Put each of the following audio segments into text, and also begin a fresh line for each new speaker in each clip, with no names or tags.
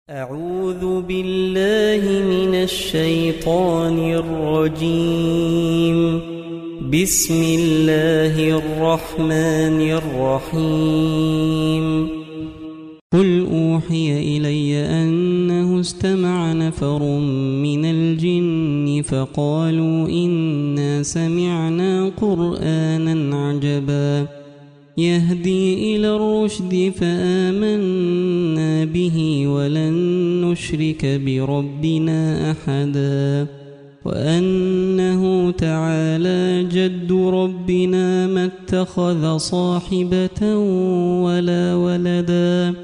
أعوذ بالله من الشيطان الرجيم. بسم الله الرحمن الرحيم.
قل أوحي إلي أنه استمع نفر من الجن فقالوا إنا سمعنا قرآنا عجبا يهدي إلى الرشد فآمنا به ولن نشرك بربنا أحدا وأنه تعالى جد ربنا ما اتخذ صاحبة ولا ولدا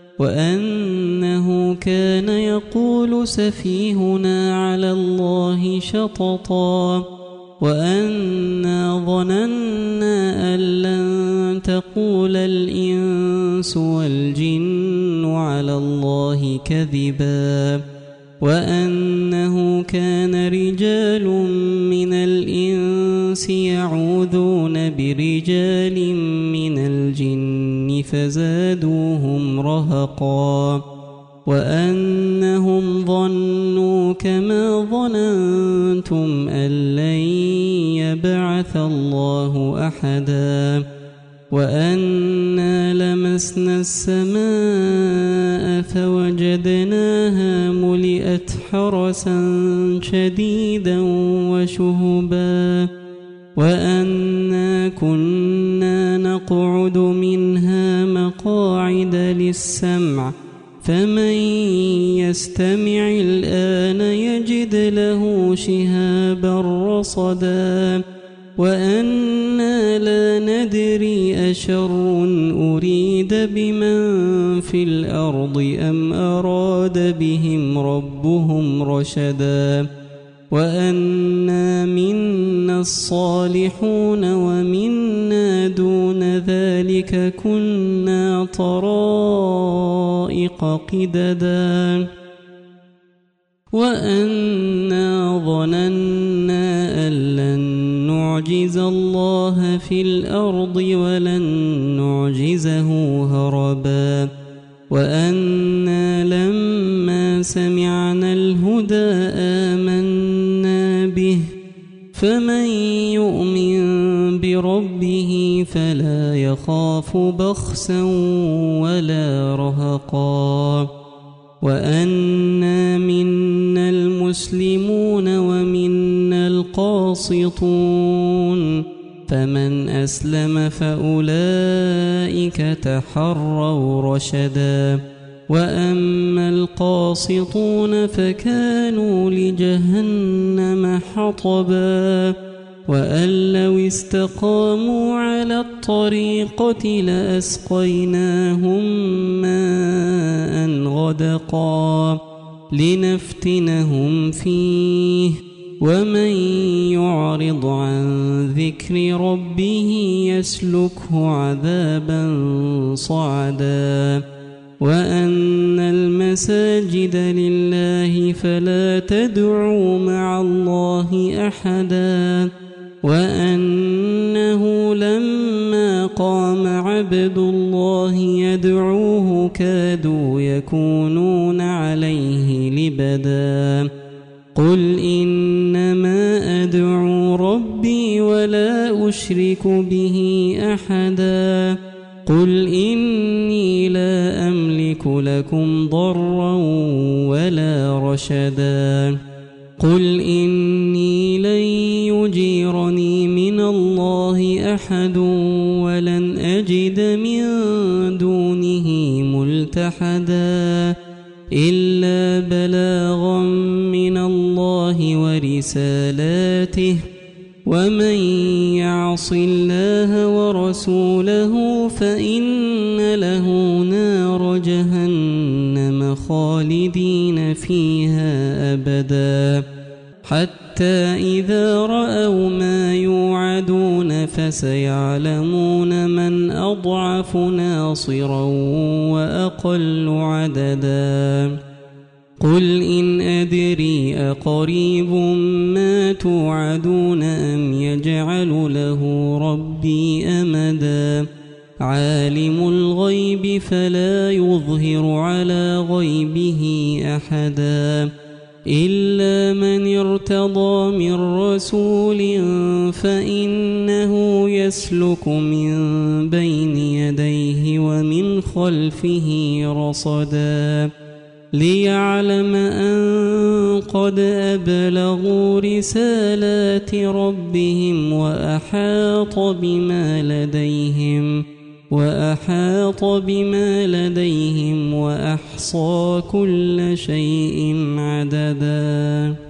وأنه كان يقول سفيهنا على الله شططا وأنا ظننا أن لن تقول الإنس والجن على الله كذبا وأنه كان رجال من الإنس يعوذون برجال من الجن فزادوهم رهقا وأنهم ظنوا كما ظننتم أن لن يبعث الله أحدا وأنا لمسنا السماء فوجدناها ملئت حرسا شديدا وشهبا وأنا كنا نقعد منها مقاعد للسمع فمن يستمع الآن يجد له شهابا رصدا وأنا لا ندري أشر أريد بمن في الأرض أم أراد بهم ربهم رشدا وأنا منا الصالحون ومنا دون ذلك كنا طرائق قددا وأنا ظننا أن لن نعجز الله في الأرض ولن نعجزه هربا وأنا لما سمعنا الهدى آمنا به فمن يؤمن بربه فلا يخاف بخسا ولا رهقا وأنا منا المسلمون ومنا القاسطون فمن أسلم فأولئك تحروا رشدا وأما القاسطون فكانوا لجهنم حطبا وأن لو استقاموا على الطريقة لأسقيناهم ماء غدقا لنفتنهم فيه ومن يعرض عن ذكر ربه يسلكه عذابا صعدا وأن المساجد لله فلا تدعوا مع الله أحدا وأنه لما قام عبد الله يدعوه كادوا يكونون عليه لبدا قل إنما أدعو ربي ولا أشرك به أحدا قل إني لا أملك لكم ضرا ولا رشدا قل إني لن يجيرني من الله أحد ولن أجد من دونه ملتحدا إلا بلاغا من الله ورسالاته ومن يعص الله ورسوله فإن له نار جهنم خالدين فيها أبدا حتى إذا رأوا ما يوعدون فسيعلمون من أضعف ناصرا وأقل عددا قل إن أدري أقريب ما توعدون أم يجعل له ربي أمدا عالم الغيب فلا يظهر على غيبه أحدا إلا من ارتضى من رسول فإنه يسلك من بين يديه ومن خلفه رصدا ليعلم أن قد أبلغوا رسالات ربهم وأحاط بما لديهم وأحصى كل شيء عددا.